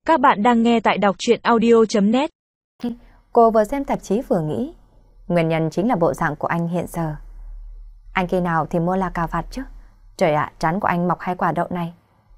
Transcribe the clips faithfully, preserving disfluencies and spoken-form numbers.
Các bạn đang nghe tại đọc truyện audio chấm net. Cô vừa xem tạp chí vừa nghĩ, nguyên nhân chính là bộ dạng của anh hiện giờ. Anh khi nào thì mua là cà vạt chứ? Trời ạ, trán của anh mọc hai quả đậu này.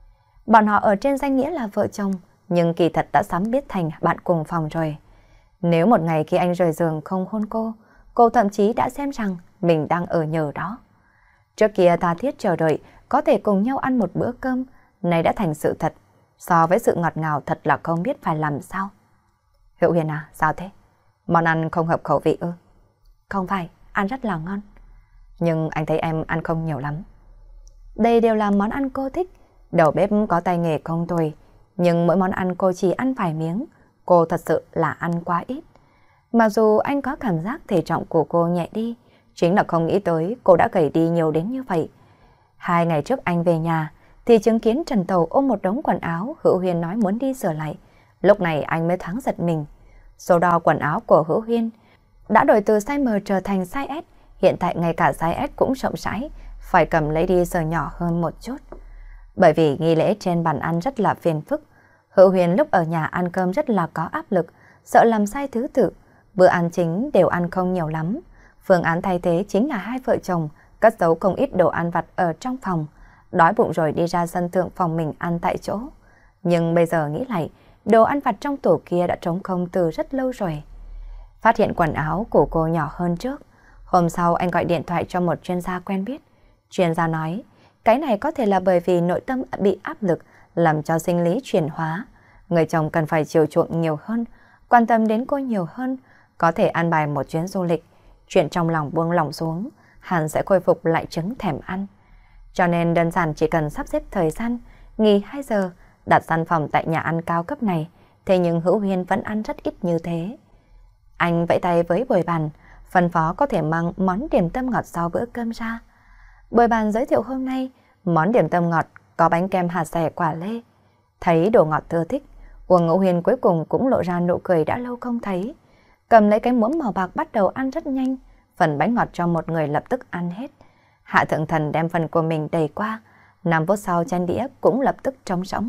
Bọn họ ở trên danh nghĩa là vợ chồng, nhưng kỳ thật đã sớm biết thành bạn cùng phòng rồi. Nếu một ngày khi anh rời giường không hôn cô, cô thậm chí đã xem rằng mình đang ở nhờ đó. Trước kia tha thiết chờ đợi có thể cùng nhau ăn một bữa cơm, nay đã thành sự thật. So với sự ngọt ngào thật là không biết phải làm sao. Hữu Hiền à, sao thế? Món ăn không hợp khẩu vị ư? Không phải, ăn rất là ngon. Nhưng anh thấy em ăn không nhiều lắm. Đây đều là món ăn cô thích. Đầu bếp có tay nghề không tồi, nhưng mỗi món ăn cô chỉ ăn vài miếng. Cô thật sự là ăn quá ít. Mặc dù anh có cảm giác thể trọng của cô nhẹ đi, chính là không nghĩ tới cô đã gầy đi nhiều đến như vậy. Hai ngày trước anh về nhà thì chứng kiến Trần Tàu ôm một đống quần áo, Hữu Huyên nói muốn đi sửa lại. Lúc này anh mới thoáng giật mình. Số đo quần áo của Hữu Huyên đã đổi từ size M trở thành size S, hiện tại ngay cả size S cũng rộng rãi, phải cầm lấy đi sờ nhỏ hơn một chút. Bởi vì nghi lễ trên bàn ăn rất là phiền phức, Hữu Huyên lúc ở nhà ăn cơm rất là có áp lực, sợ làm sai thứ tự, bữa ăn chính đều ăn không nhiều lắm. Phương án thay thế chính là hai vợ chồng cất giấu không ít đồ ăn vặt ở trong phòng, đói bụng rồi đi ra sân thượng phòng mình ăn tại chỗ. Nhưng bây giờ nghĩ lại, đồ ăn vặt trong tủ kia đã trống không từ rất lâu rồi. Phát hiện quần áo của cô nhỏ hơn trước. Hôm sau anh gọi điện thoại cho một chuyên gia quen biết. Chuyên gia nói, cái này có thể là bởi vì nội tâm bị áp lực, làm cho sinh lý chuyển hóa. Người chồng cần phải chiều chuộng nhiều hơn, quan tâm đến cô nhiều hơn, có thể an bài một chuyến du lịch. Chuyện trong lòng buông lỏng xuống, hẳn sẽ khôi phục lại chứng thèm ăn. Cho nên đơn giản chỉ cần sắp xếp thời gian, nghỉ hai giờ, đặt gian phòng tại nhà ăn cao cấp này, thế nhưng Hữu Huyên vẫn ăn rất ít như thế. Anh vẫy tay với bồi bàn, phân phó có thể mang món điểm tâm ngọt sau bữa cơm ra. Bồi bàn giới thiệu hôm nay, món điểm tâm ngọt có bánh kem hạt dẻ quả lê. Thấy đồ ngọt thưa thích, Uông Ngẫu Huyên cuối cùng cũng lộ ra nụ cười đã lâu không thấy. Cầm lấy cái muỗng màu bạc bắt đầu ăn rất nhanh, phần bánh ngọt cho một người lập tức ăn hết. Hạ Thượng Thần đem phần của mình đầy qua, năm phút sau trên đĩa cũng lập tức trống rỗng.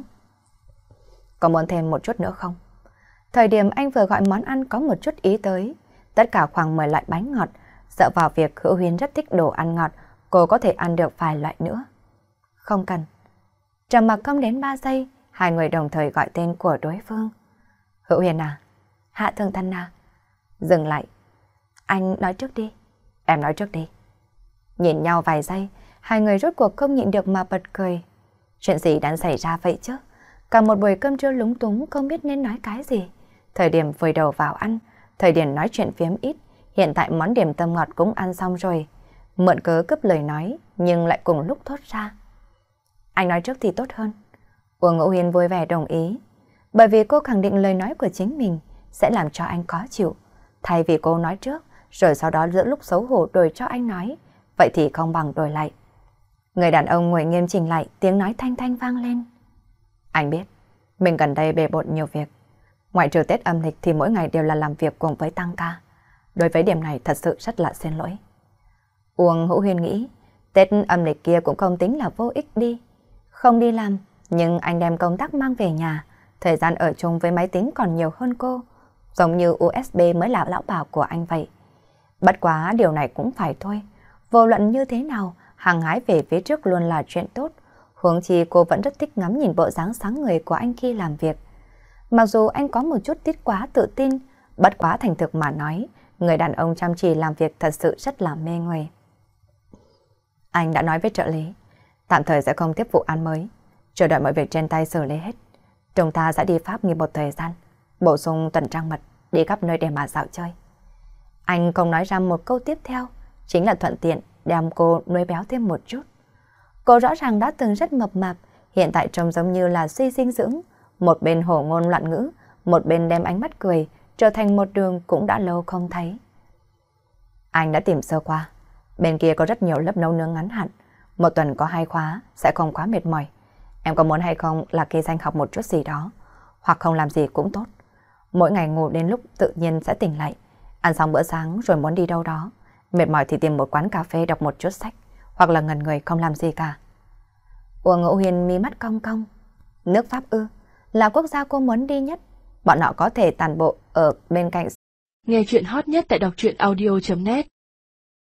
Có muốn thêm một chút nữa không? Thời điểm anh vừa gọi món ăn có một chút ý tới, tất cả khoảng mười loại bánh ngọt, dựa vào việc Hữu Huyên rất thích đồ ăn ngọt, cô có thể ăn được vài loại nữa. Không cần. Trầm mặc không đến ba giây, hai người đồng thời gọi tên của đối phương. Hữu Huyên à? Hạ Thượng Thần à? Dừng lại. Anh nói trước đi. Em nói trước đi. Nhìn nhau vài giây, hai người rốt cuộc không nhịn được mà bật cười. Chuyện gì đang xảy ra vậy chứ? Cả một buổi cơm trưa lúng túng không biết nên nói cái gì. Thời điểm vùi đầu vào ăn, thời điểm nói chuyện phiếm ít, hiện tại món điểm tâm ngọt cũng ăn xong rồi. Mượn cớ cướp lời nói, nhưng lại cùng lúc thốt ra. Anh nói trước thì tốt hơn. Uông Ngẫu Huyên vui vẻ đồng ý, bởi vì cô khẳng định lời nói của chính mình sẽ làm cho anh khó chịu. Thay vì cô nói trước, rồi sau đó giữa lúc xấu hổ đổi cho anh nói, vậy thì không bằng đổi lại. Người đàn ông ngồi nghiêm chỉnh lại, tiếng nói thanh thanh vang lên. Anh biết, mình gần đây bề bộn nhiều việc. Ngoại trừ Tết âm lịch thì mỗi ngày đều là làm việc cùng với tăng ca. Đối với điểm này thật sự rất là xin lỗi. Uông Hữu Huyên nghĩ, Tết âm lịch kia cũng không tính là vô ích đi. Không đi làm, nhưng anh đem công tác mang về nhà, thời gian ở chung với máy tính còn nhiều hơn cô. Giống như u ét bê mới là lão bảo của anh vậy. Bất quá điều này cũng phải thôi. Vô luận như thế nào, hàng hái về phía trước luôn là chuyện tốt. Huống chi cô vẫn rất thích ngắm nhìn bộ dáng sáng người của anh khi làm việc. Mặc dù anh có một chút tiết quá tự tin, bất quá thành thực mà nói, người đàn ông chăm chỉ làm việc thật sự rất là mê người. Anh đã nói với trợ lý, tạm thời sẽ không tiếp vụ án mới, chờ đợi mọi việc trên tay xử lý hết. Chúng ta sẽ đi Pháp nghỉ một thời gian, bổ sung tuần trăng mật, đi khắp nơi để mà dạo chơi. Anh không nói ra một câu tiếp theo, chính là thuận tiện đem cô nuôi béo thêm một chút. Cô rõ ràng đã từng rất mập mạp, hiện tại trông giống như là suy dinh dưỡng, một bên hổ ngôn loạn ngữ, một bên đem ánh mắt cười, trở thành một đường cũng đã lâu không thấy. Anh đã tìm sơ qua, bên kia có rất nhiều lớp nấu nướng ngắn hạn, một tuần có hai khóa, sẽ không quá mệt mỏi. Em có muốn hay không là ghi danh học một chút gì đó, hoặc không làm gì cũng tốt. Mỗi ngày ngủ đến lúc tự nhiên sẽ tỉnh lại, ăn xong bữa sáng rồi muốn đi đâu đó, mệt mỏi thì tìm một quán cà phê đọc một chút sách, hoặc là ngẩn người không làm gì cả. Uông Ngẫu Huyên mí mắt cong cong. Nước Pháp ư? là quốc gia cô muốn đi nhất. Bọn họ có thể tản bộ ở bên cạnh. Nghe chuyện hot nhất tại đọc truyện audio chấm net